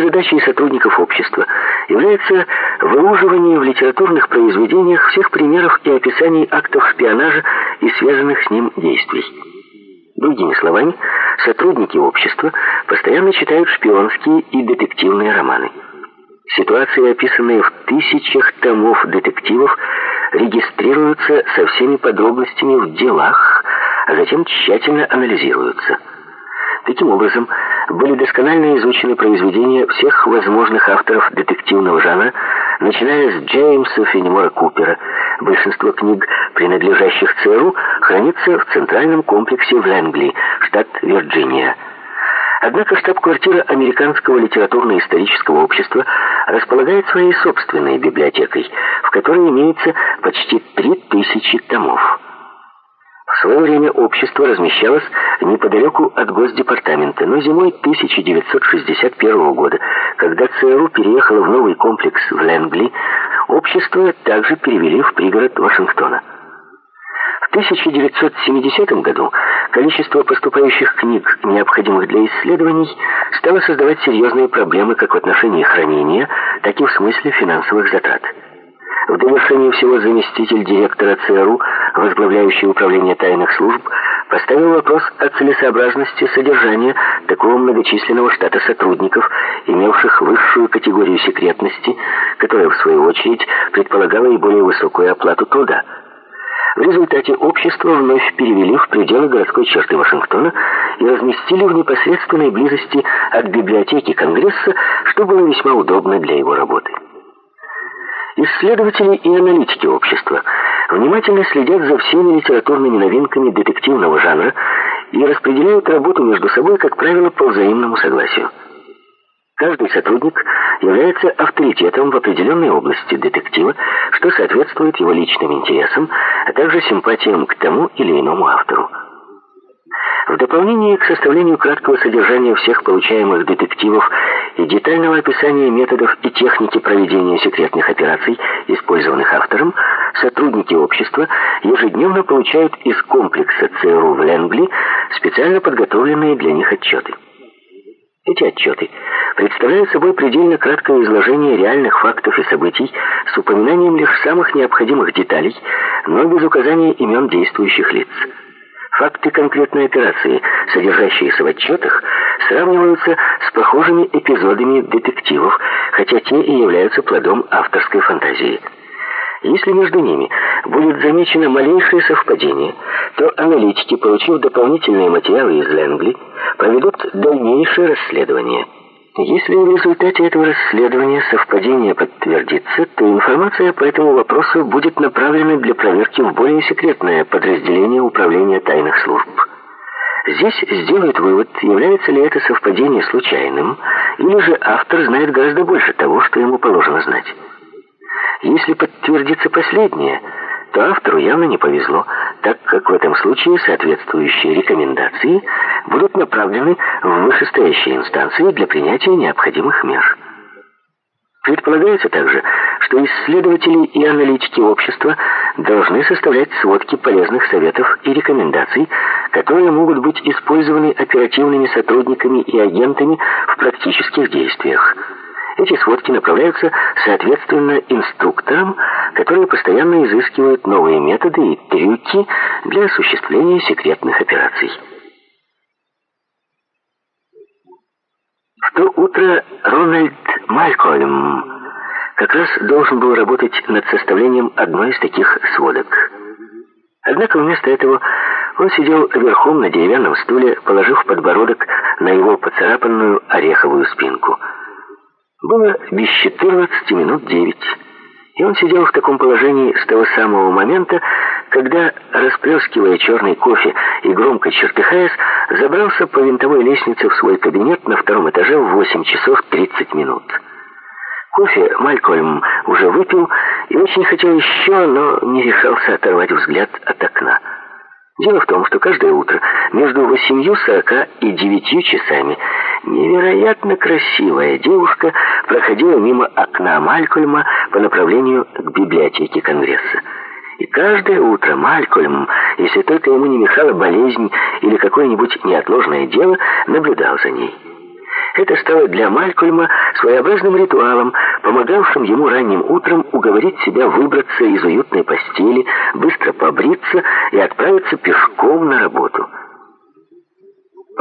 задачей сотрудников общества является выуживание в литературных произведениях всех примеров и описаний актов шпионажа и связанных с ним действий. Другими словами, сотрудники общества постоянно читают шпионские и детективные романы. Ситуации, описанные в тысячах томов детективов, регистрируются со всеми подробностями в делах, а затем тщательно анализируются. Таким образом, были досконально изучены произведения всех возможных авторов детективного жанра, начиная с Джеймса Феннимора Купера. Большинство книг, принадлежащих ЦРУ, хранится в центральном комплексе в Лэнгли, штат Вирджиния. Однако штаб-квартира Американского литературно-исторического общества располагает своей собственной библиотекой, в которой имеется почти 3000 томов. В свое время общество размещалось неподалеку от Госдепартамента, но зимой 1961 года, когда ЦРУ переехало в новый комплекс в Лэнгли, общество также перевели в пригород Вашингтона. В 1970 году количество поступающих книг, необходимых для исследований, стало создавать серьезные проблемы как в отношении хранения, так и в смысле финансовых затрат. В довершение всего заместитель директора ЦРУ, возглавляющий управление тайных служб, поставил вопрос о целесообразности содержания такого многочисленного штата сотрудников, имевших высшую категорию секретности, которая, в свою очередь, предполагала и более высокую оплату труда. В результате общество вновь перевели в пределы городской черты Вашингтона и разместили в непосредственной близости от библиотеки Конгресса, что было весьма удобно для его работы. Исследователи и аналитики общества внимательно следят за всеми литературными новинками детективного жанра и распределяют работу между собой, как правило, по взаимному согласию. Каждый сотрудник является авторитетом в определенной области детектива, что соответствует его личным интересам, а также симпатиям к тому или иному автору. В дополнение к составлению краткого содержания всех получаемых детективов и детального описания методов и техники проведения секретных операций, использованных автором, сотрудники общества ежедневно получают из комплекса ЦРУ в Лэнгли специально подготовленные для них отчеты. Эти отчеты представляют собой предельно краткое изложение реальных фактов и событий с упоминанием лишь самых необходимых деталей, но без указания имен действующих лиц. Факты конкретной операции, содержащиеся в отчетах, сравниваются с похожими эпизодами детективов, хотя те и являются плодом авторской фантазии. Если между ними будет замечено малейшее совпадение, то аналитики, получив дополнительные материалы из Лэнгли, проведут дальнейшее расследование. Если в результате этого расследования совпадение подтвердится, то информация по этому вопросу будет направлена для проверки в более секретное подразделение Управления тайных служб. Здесь сделают вывод, является ли это совпадение случайным, или же автор знает гораздо больше того, что ему положено знать. Если подтвердится последнее, то автору явно не повезло, так как в этом случае соответствующие рекомендации будут направлены в вышестоящие инстанции для принятия необходимых мер. Предполагается также, что исследователи и аналитики общества должны составлять сводки полезных советов и рекомендаций, которые могут быть использованы оперативными сотрудниками и агентами в практических действиях. Эти сводки направляются, соответственно, инструкторам, которые постоянно изыскивают новые методы и трюки для осуществления секретных операций. В то утро Рональд Малькольм как раз должен был работать над составлением одной из таких сводок. Однако вместо этого он сидел верхом на деревянном стуле, положив подбородок на его поцарапанную ореховую спинку. Было без 14 минут 9, и он сидел в таком положении с того самого момента, когда, расплескивая черный кофе и громко чертыхаясь, забрался по винтовой лестнице в свой кабинет на втором этаже в 8 часов 30 минут. Кофе Малькольм уже выпил и очень хотел еще, но не решался оторвать взгляд от окна. Дело в том, что каждое утро между 8:40 и 9 часами невероятно красивая девушка проходила мимо окна Малькольма по направлению к библиотеке Конгресса. И каждое утро Малькольм, если только ему не мешала болезнь или какое-нибудь неотложное дело, наблюдал за ней. Это стало для Малькольма своеобразным ритуалом, помогавшим ему ранним утром уговорить себя выбраться из уютной постели, быстро побриться и отправиться пешком на работу.